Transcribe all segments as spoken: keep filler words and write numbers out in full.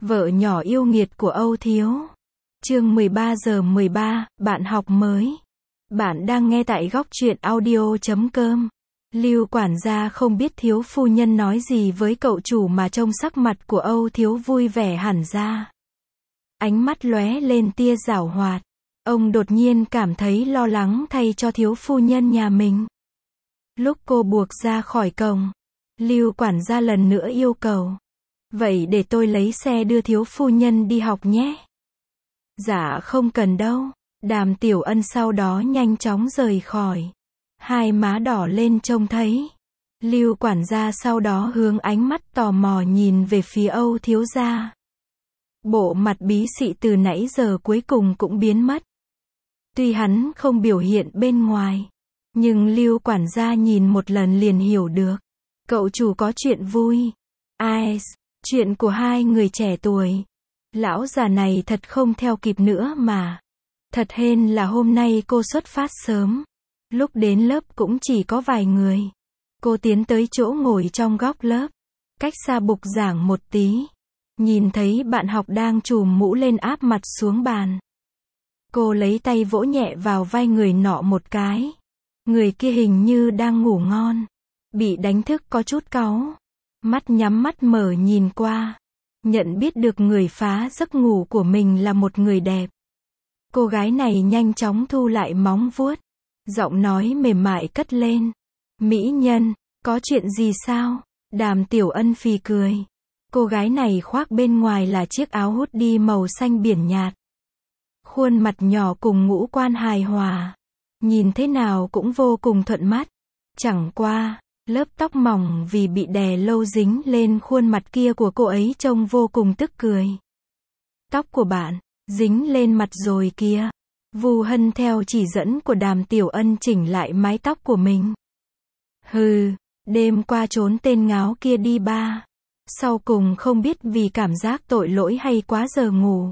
Vợ nhỏ yêu nghiệt của Âu Thiếu. Chương mười ba giờ mười ba, bạn học mới. Bạn đang nghe tại góc truyện audio chấm com. Lưu quản gia không biết thiếu phu nhân nói gì với cậu chủ mà trông sắc mặt của Âu Thiếu vui vẻ hẳn ra. Ánh mắt lóe lên tia giảo hoạt. Ông đột nhiên cảm thấy lo lắng thay cho thiếu phu nhân nhà mình. Lúc cô buộc ra khỏi cổng, Lưu quản gia lần nữa yêu cầu. Vậy để tôi lấy xe đưa thiếu phu nhân đi học nhé. Dạ không cần đâu. Đàm Tiểu Ân sau đó nhanh chóng rời khỏi. Hai má đỏ lên trông thấy. Lưu quản gia sau đó hướng ánh mắt tò mò nhìn về phía Âu thiếu gia. Bộ mặt bí xị từ nãy giờ cuối cùng cũng biến mất. Tuy hắn không biểu hiện bên ngoài, nhưng Lưu quản gia nhìn một lần liền hiểu được. Cậu chủ có chuyện vui. Ai, chuyện của hai người trẻ tuổi. Lão già này thật không theo kịp nữa mà. Thật hên là hôm nay cô xuất phát sớm. Lúc đến lớp cũng chỉ có vài người. Cô tiến tới chỗ ngồi trong góc lớp, cách xa bục giảng một tí. Nhìn thấy bạn học đang trùm mũ lên áp mặt xuống bàn. Cô lấy tay vỗ nhẹ vào vai người nọ một cái. Người kia hình như đang ngủ ngon. Bị đánh thức có chút cáu. Mắt nhắm mắt mở nhìn qua. Nhận biết được người phá giấc ngủ của mình là một người đẹp. Cô gái này nhanh chóng thu lại móng vuốt. Giọng nói mềm mại cất lên. Mỹ nhân, có chuyện gì sao? Đàm Tiểu Ân phì cười. Cô gái này khoác bên ngoài là chiếc áo hoodie màu xanh biển nhạt. Khuôn mặt nhỏ cùng ngũ quan hài hòa. Nhìn thế nào cũng vô cùng thuận mắt. Chẳng qua, lớp tóc mỏng vì bị đè lâu dính lên khuôn mặt kia của cô ấy trông vô cùng tức cười. Tóc của bạn, dính lên mặt rồi kìa. Vu Hân theo chỉ dẫn của Đàm Tiểu Ân chỉnh lại mái tóc của mình. Hừ, đêm qua trốn tên ngáo kia đi ba. Sau cùng không biết vì cảm giác tội lỗi hay quá giờ ngủ.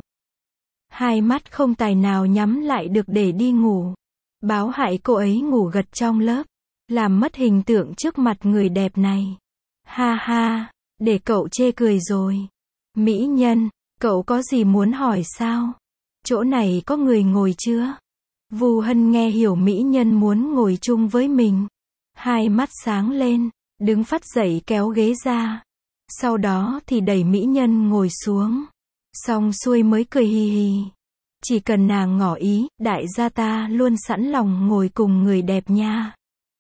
Hai mắt không tài nào nhắm lại được để đi ngủ. Báo hại cô ấy ngủ gật trong lớp. Làm mất hình tượng trước mặt người đẹp này. Ha ha, để cậu chê cười rồi. Mỹ nhân, cậu có gì muốn hỏi sao? Chỗ này có người ngồi chưa? Vu Hân nghe hiểu mỹ nhân muốn ngồi chung với mình. Hai mắt sáng lên, đứng phắt dậy kéo ghế ra. Sau đó thì đẩy mỹ nhân ngồi xuống. Xong xuôi mới cười hì hì. Chỉ cần nàng ngỏ ý, đại gia ta luôn sẵn lòng ngồi cùng người đẹp nha.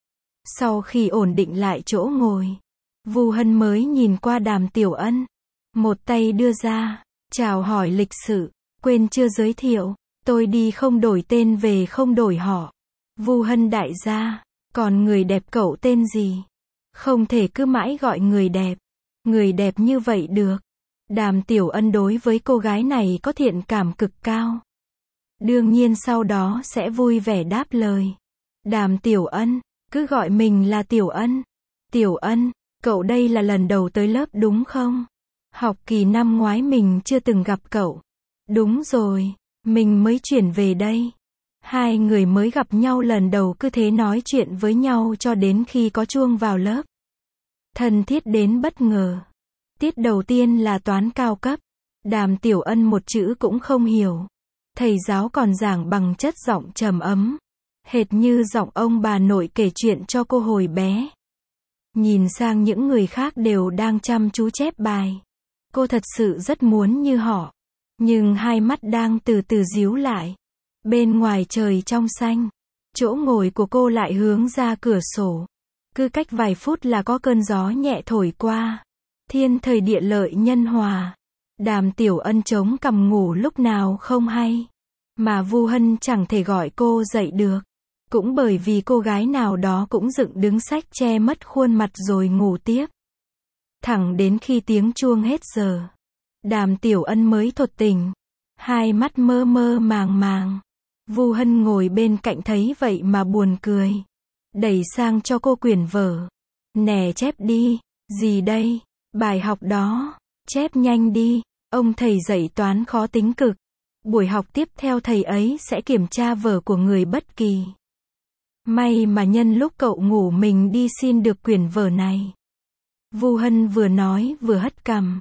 Sau khi ổn định lại chỗ ngồi, Vu Hân mới nhìn qua Đàm Tiểu Ân. Một tay đưa ra, chào hỏi lịch sự, quên chưa giới thiệu, tôi đi không đổi tên về không đổi họ. Vu Hân đại gia, còn người đẹp cậu tên gì? Không thể cứ mãi gọi người đẹp. Người đẹp như vậy được. Đàm Tiểu Ân đối với cô gái này có thiện cảm cực cao. Đương nhiên sau đó sẽ vui vẻ đáp lời. Đàm Tiểu Ân, cứ gọi mình là Tiểu Ân. Tiểu Ân, cậu đây là lần đầu tới lớp đúng không? Học kỳ năm ngoái mình chưa từng gặp cậu. Đúng rồi, mình mới chuyển về đây. Hai người mới gặp nhau lần đầu cứ thế nói chuyện với nhau cho đến khi có chuông vào lớp. Thân thiết đến bất ngờ. Tiết đầu tiên là toán cao cấp. Đàm Tiểu Ân một chữ cũng không hiểu. Thầy giáo còn giảng bằng chất giọng trầm ấm. Hệt như giọng ông bà nội kể chuyện cho cô hồi bé. Nhìn sang những người khác đều đang chăm chú chép bài. Cô thật sự rất muốn như họ. Nhưng hai mắt đang từ từ díu lại. Bên ngoài trời trong xanh. Chỗ ngồi của cô lại hướng ra cửa sổ. Cứ cách vài phút là có cơn gió nhẹ thổi qua. Thiên thời địa lợi nhân hòa. Đàm Tiểu Ân chống cằm ngủ lúc nào không hay. Mà Vu Hân chẳng thể gọi cô dậy được. Cũng bởi vì cô gái nào đó cũng dựng đứng sách che mất khuôn mặt rồi ngủ tiếp. Thẳng đến khi tiếng chuông hết giờ. Đàm Tiểu Ân mới thột tỉnh. Hai mắt mơ mơ màng màng. Vu Hân ngồi bên cạnh thấy vậy mà buồn cười. Đẩy sang cho cô quyển vở. Nè chép đi. Gì đây? Bài học đó. Chép nhanh đi. Ông thầy dạy toán khó tính cực. Buổi học tiếp theo thầy ấy sẽ kiểm tra vở của người bất kỳ. May mà nhân lúc cậu ngủ mình đi xin được quyển vở này. Vu Hân vừa nói vừa hất cằm.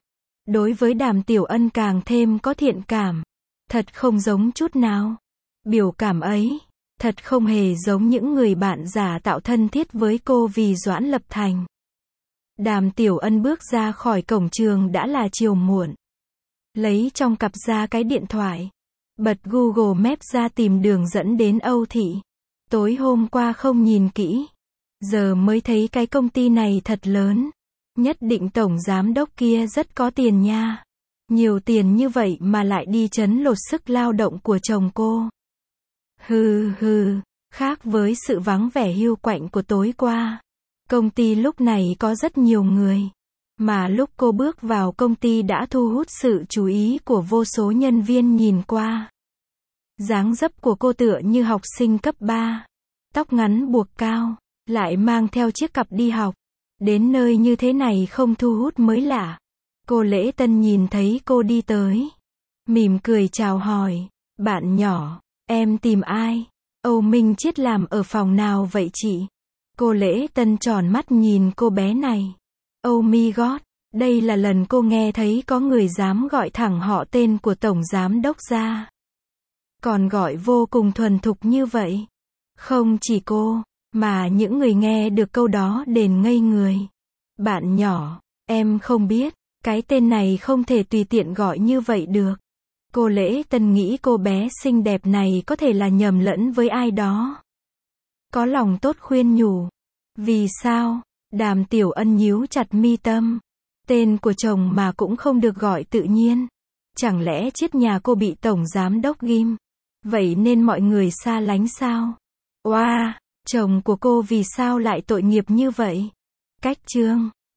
đối với Đàm Tiểu Ân càng thêm có thiện cảm. Thật không giống chút nào. Biểu cảm ấy, thật không hề giống những người bạn giả tạo thân thiết với cô vì Doãn Lập Thành. Đàm Tiểu Ân bước ra khỏi cổng trường đã là chiều muộn. Lấy trong cặp ra cái điện thoại. Bật Google Maps ra tìm đường dẫn đến Âu Thị. Tối hôm qua không nhìn kỹ. Giờ mới thấy cái công ty này thật lớn. Nhất định tổng giám đốc kia rất có tiền nha. Nhiều tiền như vậy mà lại đi trấn lột sức lao động của chồng cô. Hừ hừ, khác với sự vắng vẻ hiu quạnh của tối qua. Công ty lúc này có rất nhiều người. Mà lúc cô bước vào công ty đã thu hút sự chú ý của vô số nhân viên nhìn qua. Dáng dấp của cô tựa như học sinh cấp ba. Tóc ngắn buộc cao, lại mang theo chiếc cặp đi học. Đến nơi như thế này không thu hút mới lạ. Cô Lễ Tân nhìn thấy cô đi tới. Mỉm cười chào hỏi. Bạn nhỏ, em tìm ai? Âu Minh Chiết làm ở phòng nào vậy chị? Cô Lễ Tân tròn mắt nhìn cô bé này. Oh my god, đây là lần cô nghe thấy có người dám gọi thẳng họ tên của tổng giám đốc ra. Còn gọi vô cùng thuần thục như vậy. Không chỉ cô, mà những người nghe được câu đó đền ngây người. Bạn nhỏ, em không biết, cái tên này không thể tùy tiện gọi như vậy được. Cô Lễ Tân nghĩ cô bé xinh đẹp này có thể là nhầm lẫn với ai đó. Có lòng tốt khuyên nhủ. Vì sao? Đàm Tiểu Ân nhíu chặt mi tâm. Tên của chồng mà cũng không được gọi tự nhiên. Chẳng lẽ Chiết nhà cô bị tổng giám đốc ghim? Vậy nên mọi người xa lánh sao? Oa, wow, chồng của cô vì sao lại tội nghiệp như vậy? Cách chương